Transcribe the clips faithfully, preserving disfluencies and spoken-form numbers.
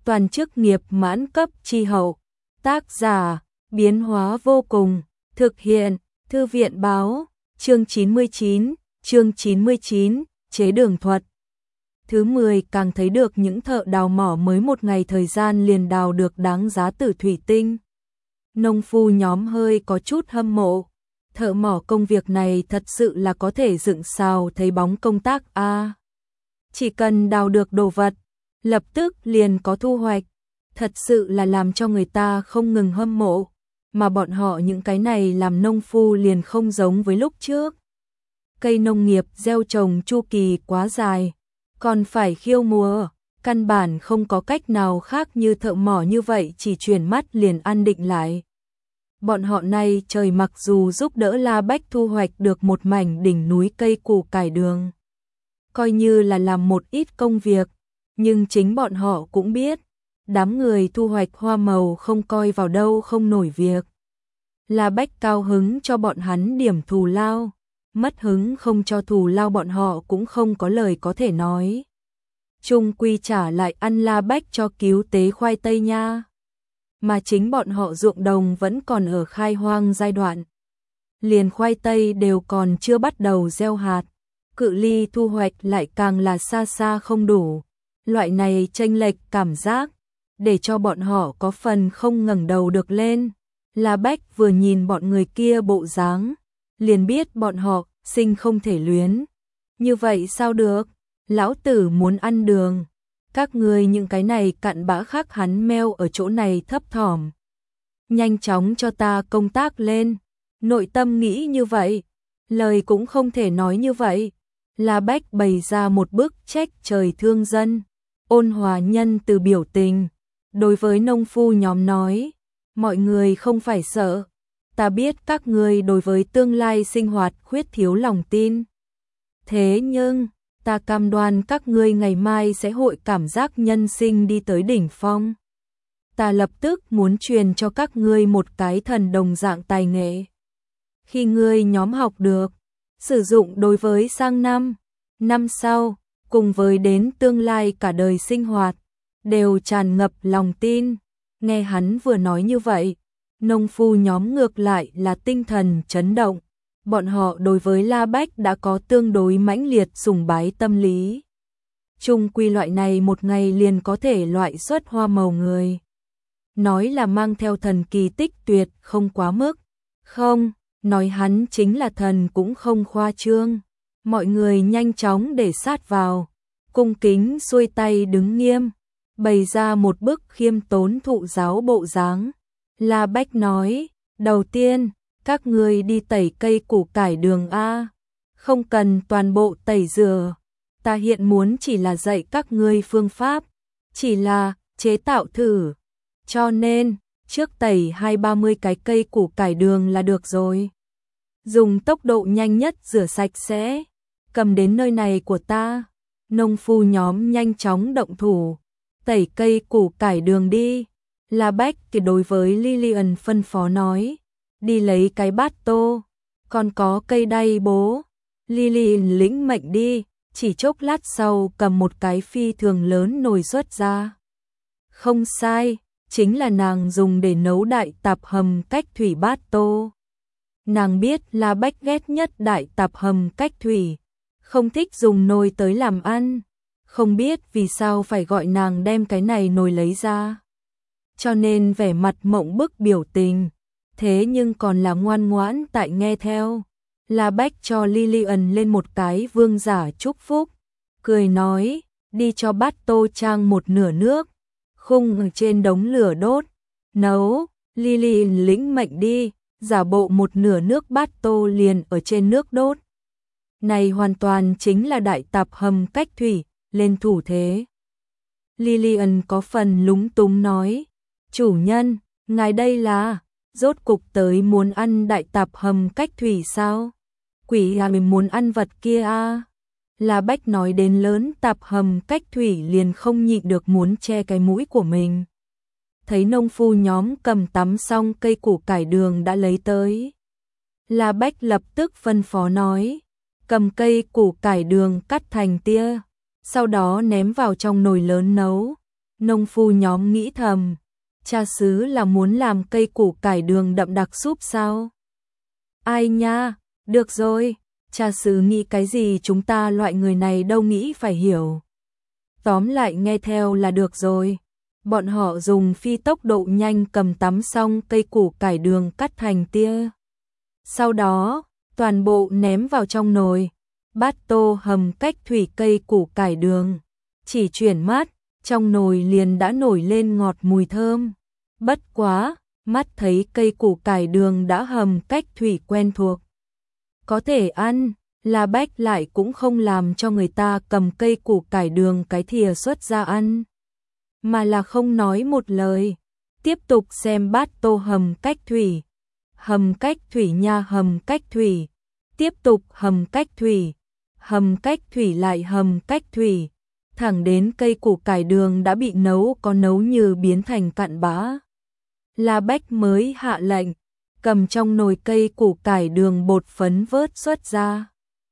toàn chức nghiệp mãn cấp chi hậu. Tác giả, biến hóa vô cùng, thực hiện, thư viện báo, chương chín mươi chín, chương chín mươi chín, chế đường thuật. Thứ mười càng thấy được những thợ đào mỏ mới một ngày thời gian liền đào được đáng giá tử thủy tinh. Nông phu nhóm hơi có chút hâm mộ. Thợ mỏ công việc này thật sự là có thể dựng xào thấy bóng công tác a. À, chỉ cần đào được đồ vật, lập tức liền có thu hoạch. Thật sự là làm cho người ta không ngừng hâm mộ. Mà bọn họ những cái này làm nông phu liền không giống với lúc trước. Cây nông nghiệp gieo trồng chu kỳ quá dài, còn phải khiêu mùa, căn bản không có cách nào khác như thợ mỏ như vậy chỉ chuyển mắt liền an định lại. Bọn họ nay trời mặc dù giúp đỡ La Bách thu hoạch được một mảnh đỉnh núi cây củ cải đường, coi như là làm một ít công việc, nhưng chính bọn họ cũng biết, đám người thu hoạch hoa màu không coi vào đâu không nổi việc. La Bách cao hứng cho bọn hắn điểm thù lao, mất hứng không cho thù lao bọn họ cũng không có lời có thể nói. Trung quy trả lại ăn La Bách cho cứu tế khoai tây nha. Mà chính bọn họ ruộng đồng vẫn còn ở khai hoang giai đoạn. Liền khoai tây đều còn chưa bắt đầu gieo hạt, cự ly thu hoạch lại càng là xa xa không đủ. Loại này chênh lệch cảm giác, để cho bọn họ có phần không ngẩng đầu được lên. La Bách vừa nhìn bọn người kia bộ dáng, liền biết bọn họ sinh không thể luyến. Như vậy sao được, lão tử muốn ăn đường. Các ngươi những cái này cặn bã khác hắn meo ở chỗ này thấp thỏm. Nhanh chóng cho ta công tác lên. Nội tâm nghĩ như vậy, lời cũng không thể nói như vậy. La Bách bày ra một bức trách trời thương dân, ôn hòa nhân từ biểu tình. Đối với nông phu nhóm nói, mọi người không phải sợ. Ta biết các ngươi đối với tương lai sinh hoạt khuyết thiếu lòng tin. Thế nhưng, ta cam đoan các ngươi ngày mai sẽ hội cảm giác nhân sinh đi tới đỉnh phong. Ta lập tức muốn truyền cho các ngươi một cái thần đồng dạng tài nghệ. Khi ngươi nhóm học được, sử dụng đối với sang năm, năm sau, cùng với đến tương lai cả đời sinh hoạt, đều tràn ngập lòng tin. Nghe hắn vừa nói như vậy, nông phu nhóm ngược lại là tinh thần chấn động. Bọn họ đối với La Bách đã có tương đối mãnh liệt sùng bái tâm lý. Trung quy loại này một ngày liền có thể loại xuất hoa màu người. Nói là mang theo thần kỳ tích tuyệt không quá mức. Không, nói hắn chính là thần cũng không khoa trương. Mọi người nhanh chóng để sát vào, cung kính xuôi tay đứng nghiêm, bày ra một bức khiêm tốn thụ giáo bộ dáng. La Bách nói, đầu tiên, các ngươi đi tẩy cây củ cải đường A, không cần toàn bộ tẩy rửa. Ta hiện muốn chỉ là dạy các ngươi phương pháp, chỉ là chế tạo thử. Cho nên, trước tẩy hai ba mươi cái cây củ cải đường là được rồi. Dùng tốc độ nhanh nhất rửa sạch sẽ, cầm đến nơi này của ta. Nông phu nhóm nhanh chóng động thủ, tẩy cây củ cải đường đi. La Bách thì đối với Lillian phân phó nói, đi lấy cái bát tô, còn có cây đay bố. Lillian lĩnh mệnh đi, chỉ chốc lát sau cầm một cái phi thường lớn nồi xuất ra. Không sai, chính là nàng dùng để nấu đại tạp hầm cách thủy bát tô. Nàng biết La Bách ghét nhất đại tạp hầm cách thủy, không thích dùng nồi tới làm ăn, không biết vì sao phải gọi nàng đem cái này nồi lấy ra. Cho nên vẻ mặt mộng bức biểu tình, thế nhưng còn là ngoan ngoãn tại nghe theo. La Bách cho Lillian lên một cái vương giả chúc phúc, cười nói, đi cho bát tô trang một nửa nước, khung ở trên đống lửa đốt, nấu. Lillian lĩnh mệnh đi, giả bộ một nửa nước bát tô liền ở trên nước đốt. Này hoàn toàn chính là đại tạp hầm cách thủy, lên thủ thế. Lillian có phần lúng túng nói, chủ nhân, ngài đây là, rốt cục tới muốn ăn đại tạp hầm cách thủy sao? Quỷ à, mình muốn ăn vật kia à? La Bách nói đến lớn tạp hầm cách thủy liền không nhịn được muốn che cái mũi của mình. Thấy nông phu nhóm cầm tắm xong cây củ cải đường đã lấy tới. La Bách lập tức phân phó nói, cầm cây củ cải đường cắt thành tia, sau đó ném vào trong nồi lớn nấu. Nông phu nhóm nghĩ thầm, cha xứ là muốn làm cây củ cải đường đậm đặc súp sao? Ai nha, được rồi, cha xứ nghĩ cái gì chúng ta loại người này đâu nghĩ phải hiểu. Tóm lại nghe theo là được rồi. Bọn họ dùng phi tốc độ nhanh cầm tắm xong cây củ cải đường cắt thành tia. Sau đó, toàn bộ ném vào trong nồi. Bát tô hầm cách thủy cây củ cải đường. Chỉ chuyển mắt, trong nồi liền đã nổi lên ngọt mùi thơm. Bất quá, mắt thấy cây củ cải đường đã hầm cách thủy quen thuộc. Có thể ăn, La Bách lại cũng không làm cho người ta cầm cây củ cải đường cái thìa xuất ra ăn. Mà là không nói một lời, tiếp tục xem bát tô hầm cách thủy. Hầm cách thủy nha hầm cách thủy, tiếp tục hầm cách thủy, hầm cách thủy lại hầm cách thủy, thẳng đến cây củ cải đường đã bị nấu có nấu như biến thành cặn bã. La Bách mới hạ lệnh, cầm trong nồi cây củ cải đường bột phấn vớt xuất ra.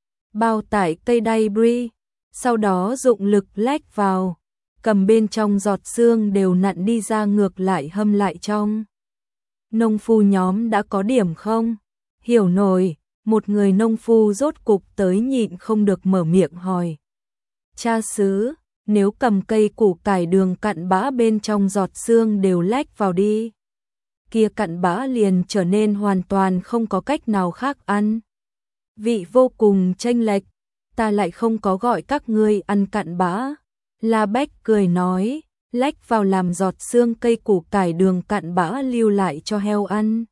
Bao tải cây đay brie, sau đó dụng lực lách vào, cầm bên trong giọt xương đều nặn đi ra ngược lại hâm lại trong. Nông phu nhóm đã có điểm không? Hiểu nổi, một người nông phu rốt cục tới nhịn không được mở miệng hỏi. Cha xứ, nếu cầm cây củ cải đường cặn bã bên trong giọt xương đều lách vào đi, kia cặn bã liền trở nên hoàn toàn không có cách nào khác ăn. Vị vô cùng chênh lệch, ta lại không có gọi các ngươi ăn cặn bã. La Bách cười nói, lách vào làm giọt xương cây củ cải đường cặn bã lưu lại cho heo ăn.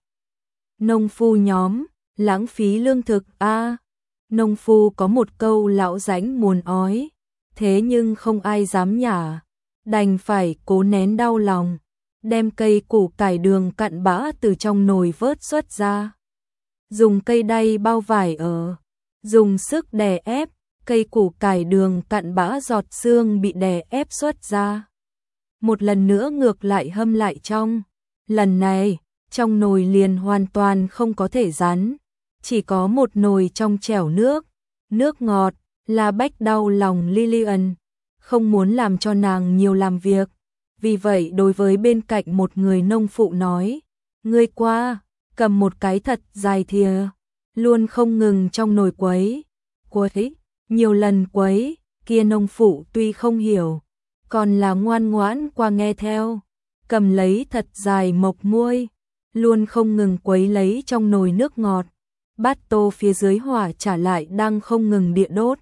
Nông phu nhóm, lãng phí lương thực a. À. Nông phu có một câu lão rãnh muốn ói, thế nhưng không ai dám nhả, đành phải cố nén đau lòng, đem cây củ cải đường cặn bã từ trong nồi vớt xuất ra. Dùng cây đay bao vải ở, dùng sức đè ép, cây củ cải đường cặn bã giọt xương bị đè ép xuất ra. Một lần nữa ngược lại hâm lại trong, lần này, trong nồi liền hoàn toàn không có thể rắn, chỉ có một nồi trong chẻo nước, nước ngọt. La Bách đau lòng Lillian, không muốn làm cho nàng nhiều làm việc, vì vậy đối với bên cạnh một người nông phụ nói, ngươi qua, cầm một cái thật dài thìa, luôn không ngừng trong nồi quấy, quấy, nhiều lần quấy, kia nông phụ tuy không hiểu, còn là ngoan ngoãn qua nghe theo, cầm lấy thật dài mộc muôi, luôn không ngừng quấy lấy trong nồi nước ngọt, bát tô phía dưới hỏa trả lại đang không ngừng địa đốt.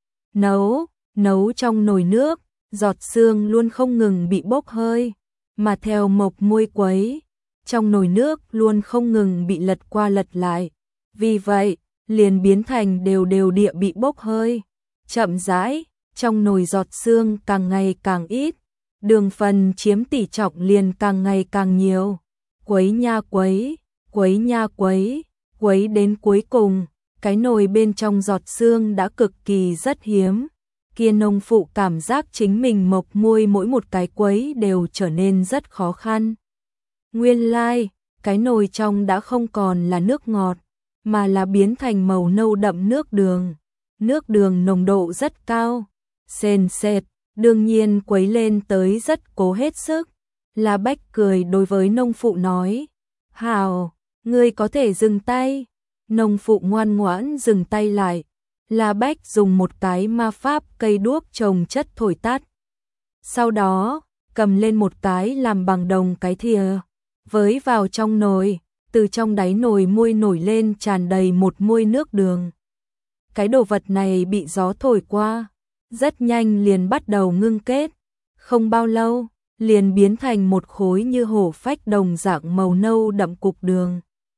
Nấu, nấu trong nồi nước, giọt xương luôn không ngừng bị bốc hơi, mà theo mộc muôi quấy, trong nồi nước luôn không ngừng bị lật qua lật lại, vì vậy, liền biến thành đều đều địa bị bốc hơi. Chậm rãi, trong nồi giọt xương càng ngày càng ít, đường phần chiếm tỷ trọng liền càng ngày càng nhiều. Quấy nha quấy, quấy nha quấy, quấy đến cuối cùng, cái nồi bên trong giọt xương đã cực kỳ rất hiếm. Kia nông phụ cảm giác chính mình mộc muôi mỗi một cái quấy đều trở nên rất khó khăn. Nguyên lai, like, cái nồi trong đã không còn là nước ngọt, mà là biến thành màu nâu đậm nước đường. Nước đường nồng độ rất cao, sền sệt, đương nhiên quấy lên tới rất cố hết sức. La Bách cười đối với nông phụ nói, hào, ngươi có thể dừng tay. Nông phụ ngoan ngoãn dừng tay lại. La Bách dùng một cái ma pháp cây đuốc trồng chất thổi tắt. Sau đó, cầm lên một cái làm bằng đồng cái thìa, với vào trong nồi, từ trong đáy nồi muôi nổi lên tràn đầy một muôi nước đường. Cái đồ vật này bị gió thổi qua, rất nhanh liền bắt đầu ngưng kết, không bao lâu, liền biến thành một khối như hổ phách đồng dạng màu nâu đậm cục đường.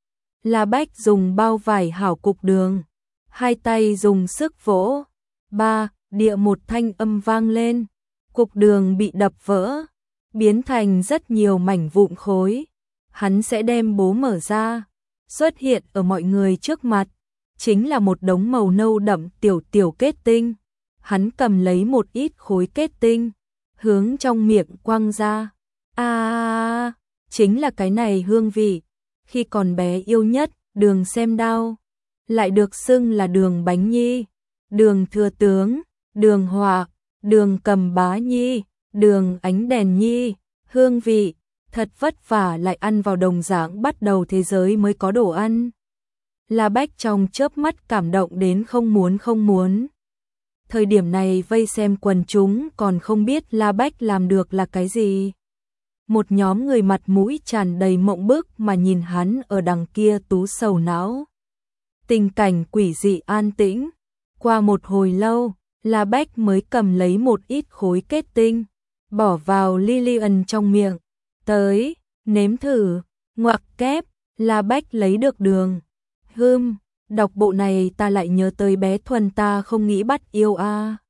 La Bách dùng bao vải hảo cục đường, hai tay dùng sức vỗ, ba, địa một thanh âm vang lên, cục đường bị đập vỡ, biến thành rất nhiều mảnh vụn khối. Hắn sẽ đem bố mở ra, xuất hiện ở mọi người trước mặt, chính là một đống màu nâu đậm tiểu tiểu kết tinh. Hắn cầm lấy một ít khối kết tinh, hướng trong miệng quăng ra. À, chính là cái này hương vị. Khi còn bé yêu nhất, đường xem đao, lại được xưng là đường bánh nhi, đường thừa tướng, đường họa, đường cầm bá nhi, đường ánh đèn nhi, hương vị, thật vất vả lại ăn vào đồng dạng bắt đầu thế giới mới có đồ ăn. La Bách trong chớp mắt cảm động đến không muốn không muốn. Thời điểm này vây xem quần chúng còn không biết La Bách làm được là cái gì. Một nhóm người mặt mũi tràn đầy mộng bức mà nhìn hắn ở đằng kia tú sầu não. Tình cảnh quỷ dị an tĩnh. Qua một hồi lâu, La Bách mới cầm lấy một ít khối kết tinh, bỏ vào Lillian trong miệng. Tới, nếm thử, ngoặc kép, La Bách lấy được đường. Hưm, đọc bộ này ta lại nhớ tới bé Thuần ta không nghĩ bắt yêu a. À.